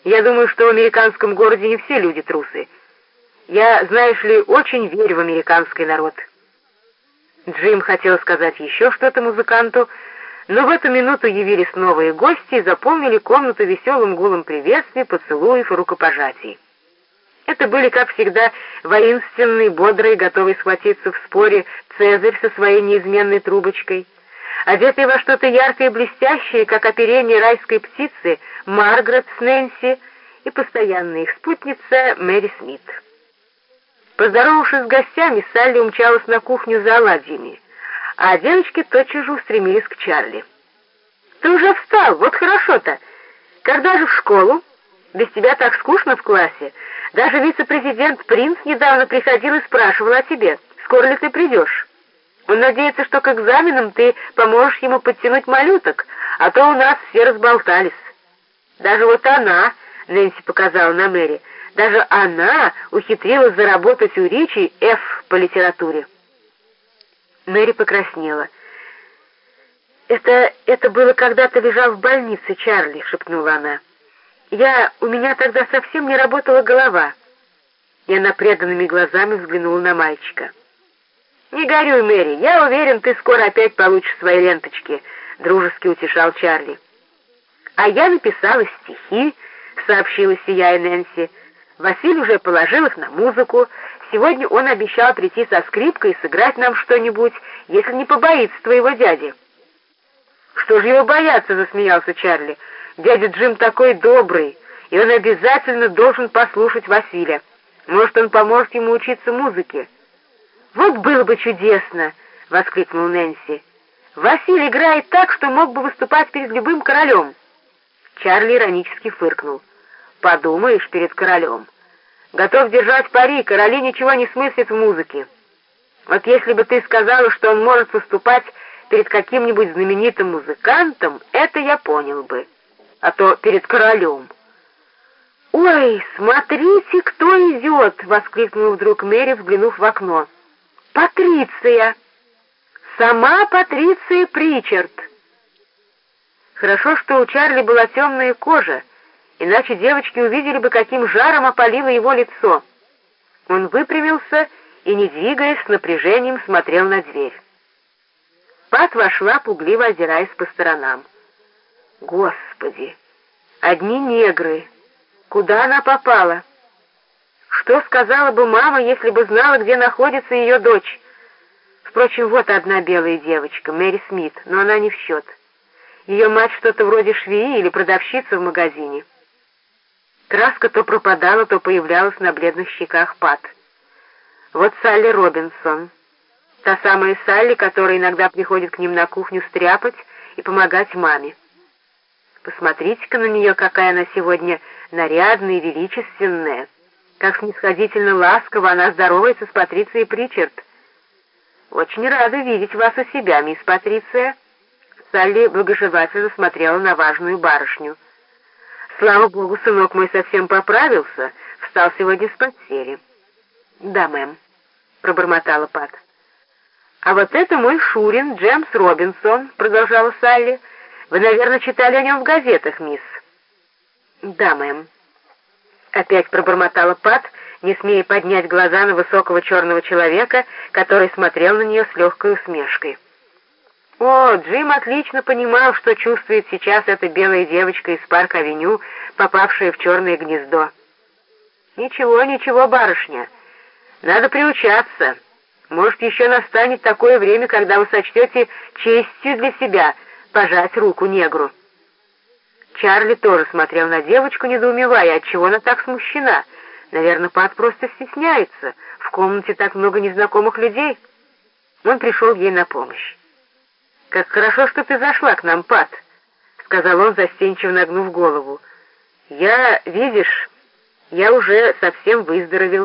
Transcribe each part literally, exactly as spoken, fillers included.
Я думаю, что в американском городе не все люди трусы. Я, знаешь ли, очень верю в американский народ». Джим хотел сказать еще что-то музыканту, но в эту минуту явились новые гости и заполнили комнату веселым гулом приветствий, поцелуев и рукопожатий. Это были, как всегда, воинственные, бодрые, готовые схватиться в споре Цезарь со своей неизменной трубочкой, одетые во что-то яркое и блестящее, как оперение райской птицы, Маргарет с Нэнси и постоянная их спутница Мэри Смит. Поздоровавшись с гостями, Салли умчалась на кухню за оладьями, а девочки тотчас же устремились к Чарли. «Ты уже встал, вот хорошо-то! Когда же в школу? Без тебя так скучно в классе. Даже вице-президент Принц недавно приходил и спрашивал о тебе, скоро ли ты придешь. Он надеется, что к экзаменам ты поможешь ему подтянуть малюток, а то у нас все разболтались. Даже вот она, — Нэнси показала на Мэри, — даже она ухитрилась заработать у Ричи Ф по литературе». Мэри покраснела. «Это, это было, когда ты лежал в больнице, Чарли», — шепнула она. «Я... у меня тогда совсем не работала голова». И она преданными глазами взглянула на мальчика. «Не горюй, Мэри, я уверен, ты скоро опять получишь свои ленточки», — дружески утешал Чарли. «А я написала стихи», — сообщила сияя Нэнси. «Василий уже положил их на музыку. Сегодня он обещал прийти со скрипкой и сыграть нам что-нибудь, если не побоится твоего дяди». «Что же его бояться?» — засмеялся Чарли. «Дядя Джим такой добрый, и он обязательно должен послушать Василия. Может, он поможет ему учиться музыке». «Вот было бы чудесно!» — воскликнул Нэнси. «Василий играет так, что мог бы выступать перед любым королем». Чарли иронически фыркнул. «Подумаешь, перед королем. Готов держать пари, короли ничего не смыслят в музыке. Вот если бы ты сказала, что он может выступать перед каким-нибудь знаменитым музыкантом, это я понял бы. А то перед королем». «Ой, смотрите, кто идет!» — воскликнула вдруг Мэри, взглянув в окно. «Патриция! Сама Патриция Причард!» Хорошо, что у Чарли была темная кожа, иначе девочки увидели бы, каким жаром опалило его лицо. Он выпрямился и, не двигаясь, с напряжением смотрел на дверь. Пат вошла, пугливо озираясь по сторонам. «Господи! Одни негры! Куда она попала? Что сказала бы мама, если бы знала, где находится ее дочь? Впрочем, вот одна белая девочка, Мэри Смит, но она не в счет. Ее мать что-то вроде швеи или продавщицы в магазине». Краска то пропадала, то появлялась на бледных щеках Пат. «Вот Салли Робинсон. Та самая Салли, которая иногда приходит к ним на кухню стряпать и помогать маме. Посмотрите-ка на нее, какая она сегодня нарядная и величественная. Как снисходительно ласково она здоровается с Патрицией Причард. Очень рада видеть вас у себя, мисс Патриция». Салли благожелательно смотрела на важную барышню. «Слава богу, сынок мой совсем поправился, встал сегодня с постели». «Да, мэм», — пробормотала Пат. «А вот это мой Шурин, Джеймс Робинсон», — продолжала Салли. «Вы, наверное, читали о нем в газетах, мисс». «Да, мэм», — опять пробормотала Пат, не смея поднять глаза на высокого черного человека, который смотрел на нее с легкой усмешкой. О, Джим отлично понимал, что чувствует сейчас эта белая девочка из Парк-авеню, попавшая в черное гнездо. «Ничего, ничего, барышня, надо приучаться. Может, еще настанет такое время, когда вы сочтете честью для себя пожать руку негру». Чарли тоже смотрел на девочку, недоумевая, отчего она так смущена. Наверное, Пат просто стесняется. В комнате так много незнакомых людей. Он пришел ей на помощь. «Как хорошо, что ты зашла к нам, Пат», — сказал он, застенчиво нагнув голову. «Я, видишь, я уже совсем выздоровел».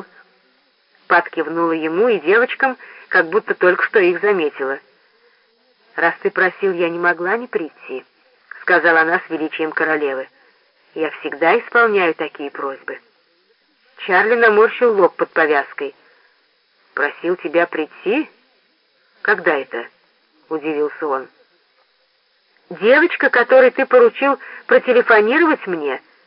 Пат кивнула ему и девочкам, как будто только что их заметила. «Раз ты просил, я не могла не прийти», — сказала она с величием королевы. «Я всегда исполняю такие просьбы». Чарли наморщил лоб под повязкой. «Просил тебя прийти? Когда это?» — удивился он. «Девочка, которой ты поручил протелефонировать мне,